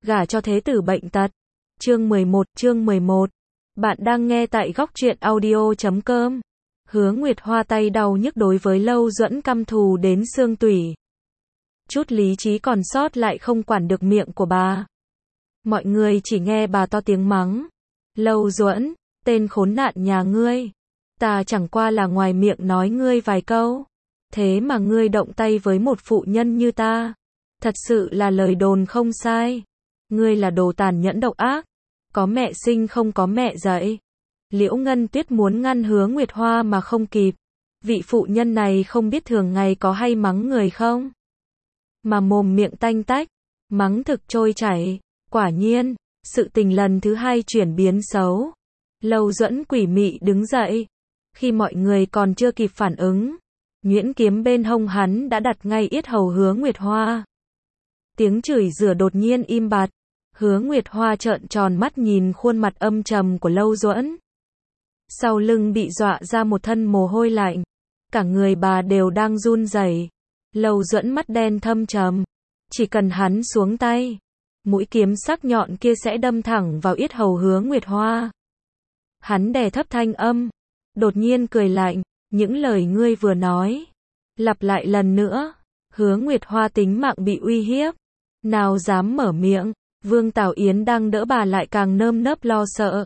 gả cho thế tử bệnh tật. Chương 11. Bạn đang nghe tại góc truyện audio.com. Hứa Nguyệt Hoa tay đau nhức đối với Lâu Duẫn căm thù đến xương tủy. Chút lý trí còn sót lại không quản được miệng của bà. Mọi người chỉ nghe bà to tiếng mắng. Lâu Duẫn, tên khốn nạn nhà ngươi. Ta chẳng qua là ngoài miệng nói ngươi vài câu. Thế mà ngươi động tay với một phụ nhân như ta. Thật sự là lời đồn không sai. Ngươi là đồ tàn nhẫn độc ác. Có mẹ sinh không có mẹ dạy. Liễu Ngân Tuyết muốn ngăn Hứa Nguyệt Hoa mà không kịp. Vị phụ nhân này không biết thường ngày có hay mắng người không? Mà mồm miệng tanh tách, mắng thực trôi chảy. Quả nhiên, sự tình lần thứ hai chuyển biến xấu. Lâu Duẫn quỷ mị đứng dậy. Khi mọi người còn chưa kịp phản ứng, nhuyễn kiếm bên hông hắn đã đặt ngay yết hầu Hứa Nguyệt Hoa. Tiếng chửi rủa đột nhiên im bặt. Hứa Nguyệt Hoa trợn tròn mắt nhìn khuôn mặt âm trầm của Lâu Duẫn. Sau lưng bị dọa ra một thân mồ hôi lạnh. Cả người bà đều đang run rẩy. Lâu Duẫn mắt đen thâm trầm. Chỉ cần hắn xuống tay, mũi kiếm sắc nhọn kia sẽ đâm thẳng vào yết hầu Hứa Nguyệt Hoa. Hắn đè thấp thanh âm, đột nhiên cười lạnh, những lời ngươi vừa nói, lặp lại lần nữa. Hứa Nguyệt Hoa tính mạng bị uy hiếp, nào dám mở miệng. Vương Tảo Yến đang đỡ bà lại càng nơm nớp lo sợ.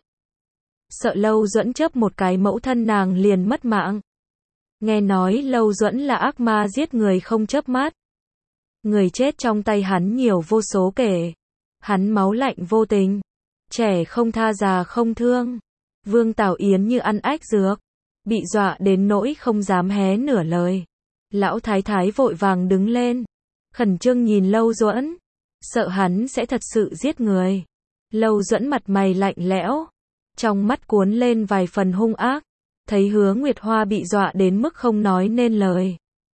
Sợ Lâu Duẫn chớp một cái mẫu thân nàng liền mất mạng. Nghe nói Lâu Duẫn là ác ma giết người không chớp mắt. Người chết trong tay hắn nhiều vô số kể. Hắn máu lạnh vô tình. Trẻ không tha già không thương. Vương Tảo Yến như ăn ách dược. Bị dọa đến nỗi không dám hé nửa lời. Lão thái thái vội vàng đứng lên. Khẩn trương nhìn Lâu Duẫn. Sợ hắn sẽ thật sự giết người. Lâu Duẫn mặt mày lạnh lẽo. Trong mắt cuốn lên vài phần hung ác. Thấy Hứa Nguyệt Hoa bị dọa đến mức không nói nên lời.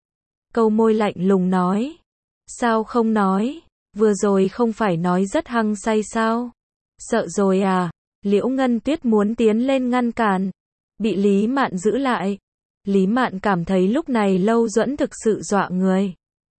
Câu môi lạnh lùng nói. Sao không nói? Vừa rồi không phải nói rất hăng say sao? Sợ rồi à? Liễu Ngân Tuyết muốn tiến lên ngăn cản. Bị Lý Mạn giữ lại. Lý Mạn cảm thấy lúc này Lâu Duẫn thực sự dọa người.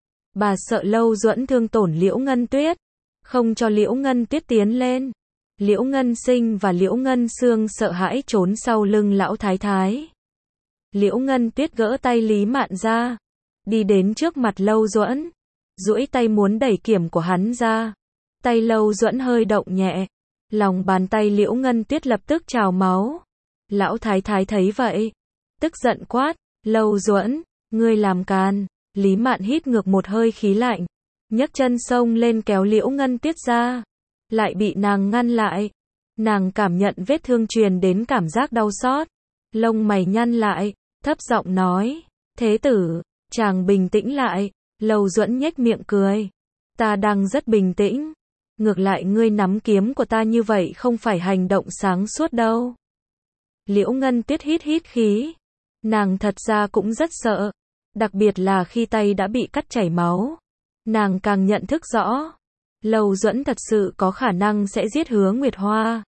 Bà sợ Lâu Duẫn thương tổn Liễu Ngân Tuyết. Không cho Liễu Ngân Tuyết tiến lên. Liễu Ngân Sinh và Liễu Ngân Sương sợ hãi trốn sau lưng lão thái thái. Liễu Ngân Tuyết gỡ tay Lý Mạn ra. Đi đến trước mặt Lâu Duẫn. Duỗi tay muốn đẩy kiểm của hắn ra. Tay Lâu Duẫn hơi động nhẹ. Lòng bàn tay Liễu Ngân Tuyết lập tức trào máu. Lão thái thái thấy vậy. Tức giận quát. Lâu Duẫn, ngươi làm càn. Lý Mạn hít ngược một hơi khí lạnh. Nhấc chân xông lên kéo Liễu Ngân Tuyết ra. Lại bị nàng ngăn lại. Nàng cảm nhận vết thương truyền đến cảm giác đau xót. Lông mày nhăn lại. Thấp giọng nói. Thế tử, chàng bình tĩnh lại. Lâu Duẫn nhếch miệng cười. Ta đang rất bình tĩnh. Ngược lại ngươi nắm kiếm của ta như vậy không phải hành động sáng suốt đâu. Liễu Ngân Tuyết hít khí. Nàng thật ra cũng rất sợ. Đặc biệt là khi tay đã bị cắt chảy máu. Nàng càng nhận thức rõ. Lâu Duẫn thật sự có khả năng sẽ giết Hứa Nguyệt Hoa.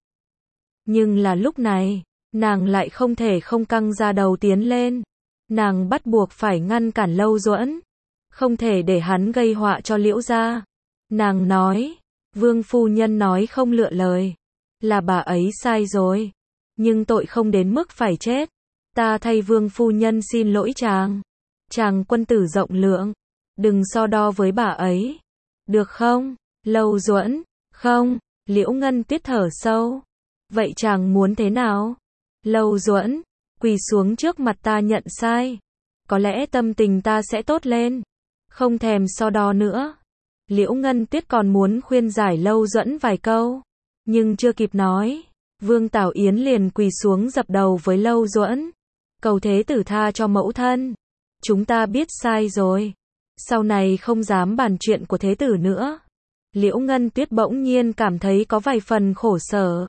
Nhưng là lúc này, nàng lại không thể không căng ra đầu tiến lên. Nàng bắt buộc phải ngăn cản Lâu Duẫn. Không thể để hắn gây họa cho Liễu gia. Nàng nói, Vương phu nhân nói không lựa lời. Là bà ấy sai rồi. Nhưng tội không đến mức phải chết. Ta thay Vương phu nhân xin lỗi chàng. Chàng quân tử rộng lượng. Đừng so đo với bà ấy. Được không? Lâu Duẫn, không. Liễu Ngân Tuyết thở sâu. Vậy chàng muốn thế nào? Lâu Duẫn, quỳ xuống trước mặt ta nhận sai. Có lẽ tâm tình ta sẽ tốt lên. Không thèm so đo nữa. Liễu Ngân Tuyết còn muốn khuyên giải Lâu Duẫn vài câu. Nhưng chưa kịp nói. Vương Tảo Yến liền quỳ xuống dập đầu với Lâu Duẫn. Cầu thế tử tha cho mẫu thân. Chúng ta biết sai rồi. Sau này không dám bàn chuyện của thế tử nữa. Liễu Ngân Tuyết bỗng nhiên cảm thấy có vài phần khổ sở.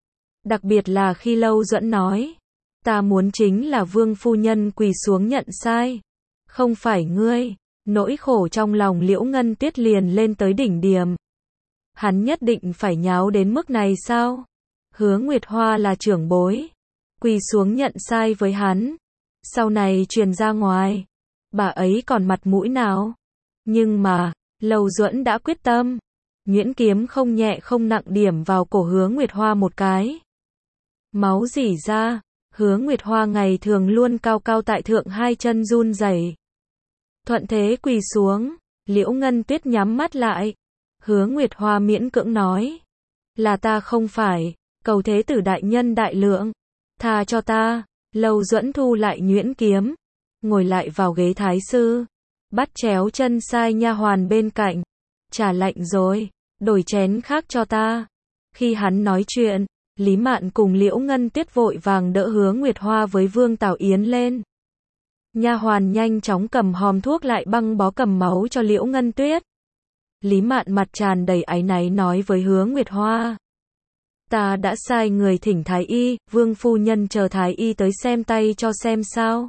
Đặc biệt là khi Lâu Duẫn nói. Ta muốn chính là Vương phu nhân quỳ xuống nhận sai. Không phải ngươi. Nỗi khổ trong lòng Liễu Ngân Tuyết liền lên tới đỉnh điểm. Hắn nhất định phải nháo đến mức này sao? Hứa Nguyệt Hoa là trưởng bối. Quỳ xuống nhận sai với hắn. Sau này truyền ra ngoài. Bà ấy còn mặt mũi nào? Nhưng mà, Lâu Duẫn đã quyết tâm. nhuyễn kiếm không nhẹ không nặng điểm vào cổ Hứa Nguyệt Hoa một cái. Máu rỉ ra, Hứa Nguyệt Hoa ngày thường luôn cao cao tại thượng hai chân run rẩy. Thuận thế quỳ xuống, Liễu Ngân Tuyết nhắm mắt lại. Hứa Nguyệt Hoa miễn cưỡng nói, là ta không phải, cầu thế tử đại nhân đại lượng, tha cho ta. Lâu Duẫn thu lại nhuyễn kiếm, ngồi lại vào ghế thái sư, bắt chéo chân sai nha hoàn bên cạnh, trà lạnh rồi, đổi chén khác cho ta. Khi hắn nói chuyện, Lý Mạn cùng Liễu Ngân Tuyết vội vàng đỡ Hứa Nguyệt Hoa với Vương Tảo Yến lên. Nha hoàn nhanh chóng cầm hòm thuốc lại băng bó cầm máu cho Liễu Ngân Tuyết. Lý Mạn mặt tràn đầy áy náy nói với Hứa Nguyệt Hoa, ta đã sai người thỉnh thái y, Vương phu nhân chờ thái y tới xem tay cho xem sao.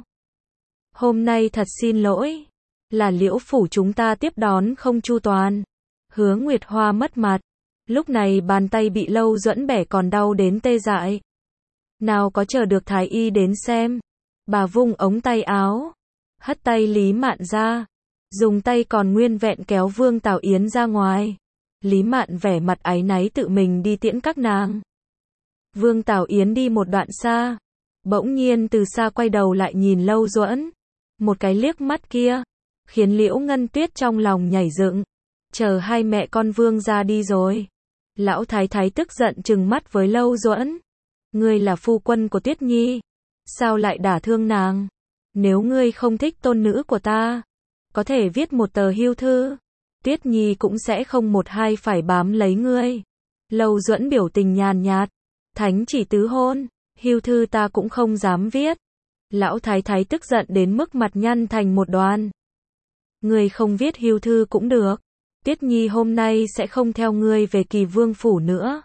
Hôm nay thật xin lỗi, là Liễu phủ chúng ta tiếp đón không chu toàn. Hứa Nguyệt Hoa mất mặt, lúc này bàn tay bị Lâu Duẫn bẻ còn đau đến tê dại. Nào có chờ được thái y đến xem, bà vung ống tay áo, hất tay Lý Mạn ra, dùng tay còn nguyên vẹn kéo Vương Tảo Yến ra ngoài. Lý Mạn vẻ mặt áy náy tự mình đi tiễn các nàng. Vương Tảo Yến đi một đoạn xa, bỗng nhiên từ xa quay đầu lại nhìn Lâu Duẫn. Một cái liếc mắt kia, khiến Liễu Ngân Tuyết trong lòng nhảy dựng. Chờ hai mẹ con Vương ra đi rồi. Lão thái thái tức giận trừng mắt với Lâu Duẫn. Ngươi là phu quân của Tuyết Nhi, sao lại đả thương nàng? Nếu ngươi không thích tôn nữ của ta, có thể viết một tờ hưu thư. Tuyết Nhi cũng sẽ không một hai phải bám lấy ngươi. Lâu Duẫn biểu tình nhàn nhạt, thánh chỉ tứ hôn, hưu thư ta cũng không dám viết. Lão thái thái tức giận đến mức mặt nhăn thành một đoàn. Ngươi không viết hưu thư cũng được. Tuyết Nhi hôm nay sẽ không theo ngươi về Kỳ Vương phủ nữa.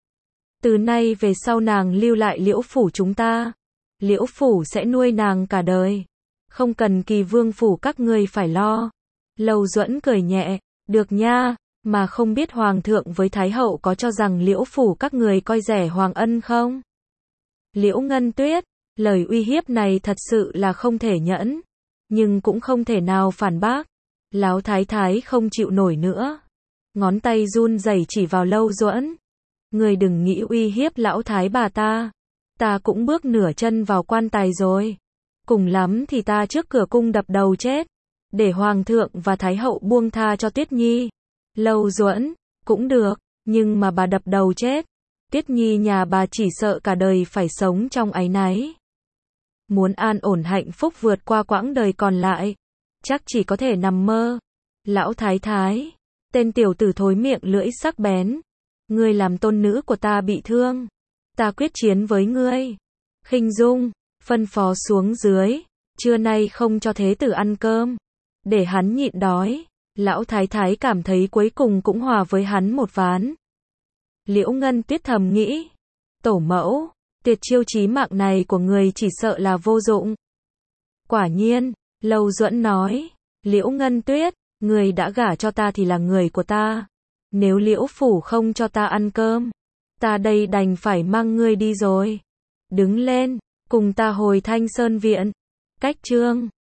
Từ nay về sau nàng lưu lại Liễu phủ chúng ta. Liễu phủ sẽ nuôi nàng cả đời. Không cần Kỳ Vương phủ các ngươi phải lo. Lâu Duẫn cười nhẹ, được nha, mà không biết Hoàng thượng với Thái hậu có cho rằng Liễu phủ các người coi rẻ Hoàng ân không? Liễu Ngân Tuyết, lời uy hiếp này thật sự là không thể nhẫn, nhưng cũng không thể nào phản bác. Lão thái thái không chịu nổi nữa, ngón tay run rẩy chỉ vào Lâu Duẫn. Người đừng nghĩ uy hiếp lão thái bà ta cũng bước nửa chân vào quan tài rồi. Cùng lắm thì ta trước cửa cung đập đầu chết, để Hoàng thượng và Thái hậu buông tha cho Tuyết Nhi. Lâu Duẫn, cũng được, nhưng mà bà đập đầu chết, Tuyết Nhi nhà bà chỉ sợ cả đời phải sống trong áy náy. Muốn an ổn hạnh phúc vượt qua quãng đời còn lại, chắc chỉ có thể nằm mơ. Lão thái thái, tên tiểu tử thối miệng lưỡi sắc bén, ngươi làm tôn nữ của ta bị thương, ta quyết chiến với ngươi. Khinh Dung, phân phó xuống dưới, trưa nay không cho thế tử ăn cơm, để hắn nhịn đói. Lão thái thái cảm thấy cuối cùng cũng hòa với hắn một ván. Liễu Ngân Tuyết thầm nghĩ, tổ mẫu, tuyệt chiêu chí mạng này của người chỉ sợ là vô dụng. Quả nhiên, Lâu Duẫn nói, Liễu Ngân Tuyết, người đã gả cho ta thì là người của ta. Nếu Liễu phủ không cho ta ăn cơm, ta đây đành phải mang ngươi đi rồi. Đứng lên, cùng ta hồi Thanh Sơn viện. Cách chương